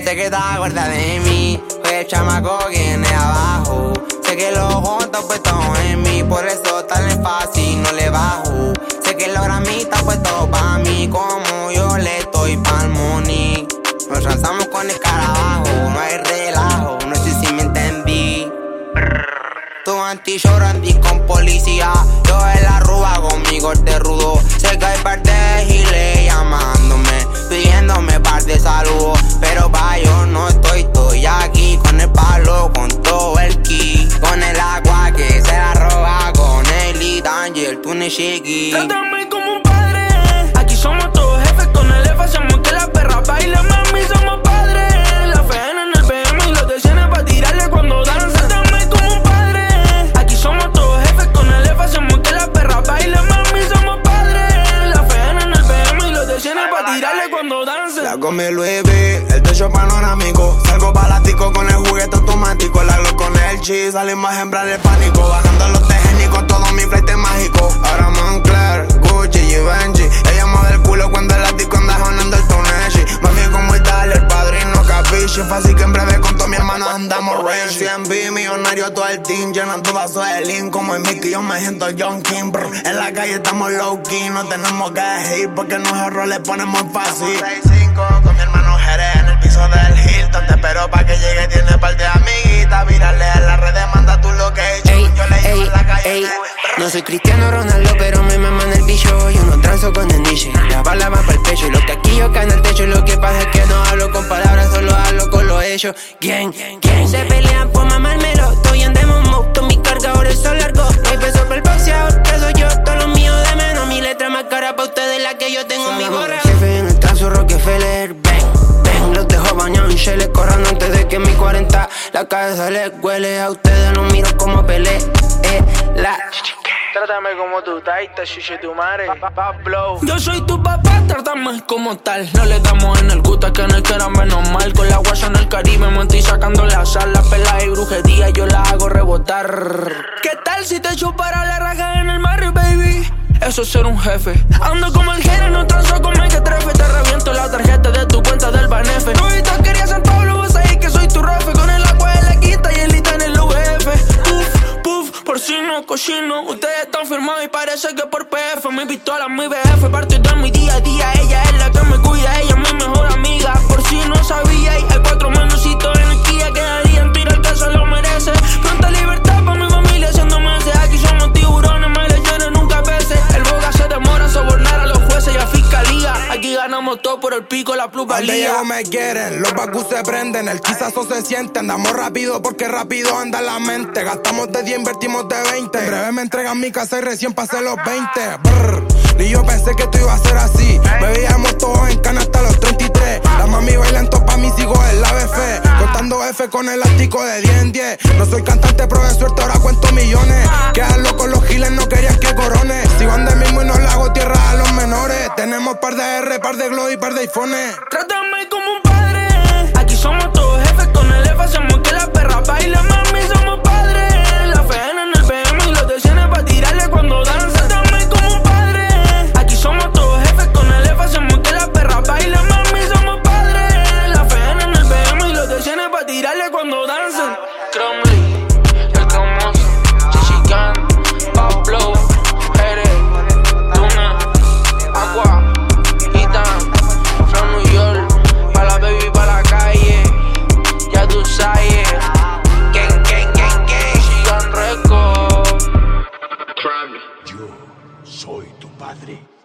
Sé que te acuerdas de mí, hoy el chamaco viene abajo. Sé que los ojos están puestos en mí, por eso tan fácil no le bajo. Sé que los gramitas puestos pa' mí, como yo le estoy pa'l money. Nos lanzamos con el carabajo, no hay relajo, no sé si me entendí. Tu anti-llorandi con policía, yo en la ruba conmigo te rudo. Sé que hay par de giles llamándome, pidiéndome par de saludos, pero pa' yo no estoy aquí con el palo, con todo el ki, con el agua que se la roba, con el Lead Angel, tú ni chiqui. Trátame como un padre, aquí somos todos jefes, con el F hacemos que las perras bailen, mami, somos padres. La FN en el BM y los desenes pa' tirarle cuando danzan. Trátame como un padre, aquí somos todos jefes, con el F hacemos que las perras bailen, mami, somos padres. La FN en el BM y los desenes pa' tirarle cuando danzan. La come Louis V, el techo panorámico, salgo palatico con el juguete automático, la glock con el cheese, salimos a sembrar el pánico, bajando los técnicos, todo mi flight es mágico. Ahora Moncler, Gucci y Benji, ella mueve el culo cuando el ático anda jonando el Toneshi. Mami como Italia, el padrino capichi, fácil que en breve con todos mis hermanos andamos rich. 100 millonario todo el team, llenando vasos de lean como el Mickey, yo me siento John King, bro. En la calle estamos low key, no tenemos que ir porque nos errores le ponemos fácil. 6-5 con mi hermano Jerez en el piso del Hilton, te espero pa' que llegue, tiene par de amiguitas, virarle a la red, manda tu location, yo le llevo en la calle. No soy Cristiano Ronaldo, pero me maman el bicho. Yo no transo con el niche, la bala va pa'l pecho. Y lo que aquí yo cae en el techo, lo que pasa es que no hablo con palabras, solo hablo con los hechos. Gang. Se pelean por mamármelo, estoy en demon mode, todo mi cargador es largo. No hay peso para el boxeador, que soy yo, todo lo mío de menos. Mi letra más cara pa' ustedes, la que yo tengo en mi gorra. Jefe en el transo Rockefeller, bang. Los dejo bañados en Shell, corrando antes de que mi 40 la cabeza les huele. A ustedes los miro como peleé, Trátame como tú, taita, chiche tu madre, Pablo. Yo soy tu papá, trátame como tal. No le damos en el gusta que en el que era menos mal. Con la guaya en el Caribe, me estoy sacando la sal. La pela y brujería, yo la hago rebotar. ¿Qué tal si te chupara la raja en el barrio, baby? Eso es ser un jefe. Ando como el jere, no transo con el que trefe. Te reviento la tarjeta de tu cuenta del Banefe. Novita quería San Pablo, vos ahí que soy tu refe. Con el agua de la quita y el lita en el UF. Porcino, cochino, ustedes están firmados y parece que por PF. Mi pistola, mi BF, parte de mi día a día. Ella es la que me cuida, ella es mi mejor amiga. Por si no sabía, hay 4 menucitos en el Kia. Quedarían tiro el que se lo merece. Pronta libertad pa' mi familia, haciendo meses. Aquí somos tiburones, me lesiones nunca veces. El boga se demora en sobornar a los jueces y a fiscalía. Aquí ganamos todo por el pico, la plusvalía. Donde llego me quieren, los bacus se prenden, el quizazo se siente. Andamos rápido porque rápido anda la mente. Gastamos de 10, invertimos de 20. En breve me entregan mi casa y recién pasé los 20. Brr, ni yo pensé que esto iba a ser así. Bebíamos todos en cana hasta los 33. La mami bailan top pa' mí, sigo en la BF. Contando F con elástico de 10 en 10. No soy cantante, pero de suerte ahora cuento millones. Quedan locos los giles, no querían que corone. Si van de mismo y no le hago tierra a los menores. Tenemos par de R, par de Glow y par de iPhones. Trátame como un padre, aquí somos todos jefes, con el F hacemos que las perras bailen, mami, somos padres. La FN en el BM y los desenes pa' tirarle cuando danzan. Trátame como un padre, aquí somos todos jefes, con el F hacemos que las perras bailen, mami, somos padres. La FN en el BM y los desenes pa' tirarle cuando danzan. Cromley, el cromoso, Chichican, Pablo, Jerez, Luna, Aqua, Itan, from New York, pa' la baby, pa' la calle, ya tú sabes. Gang, Chichican Record. Yo soy tu padre.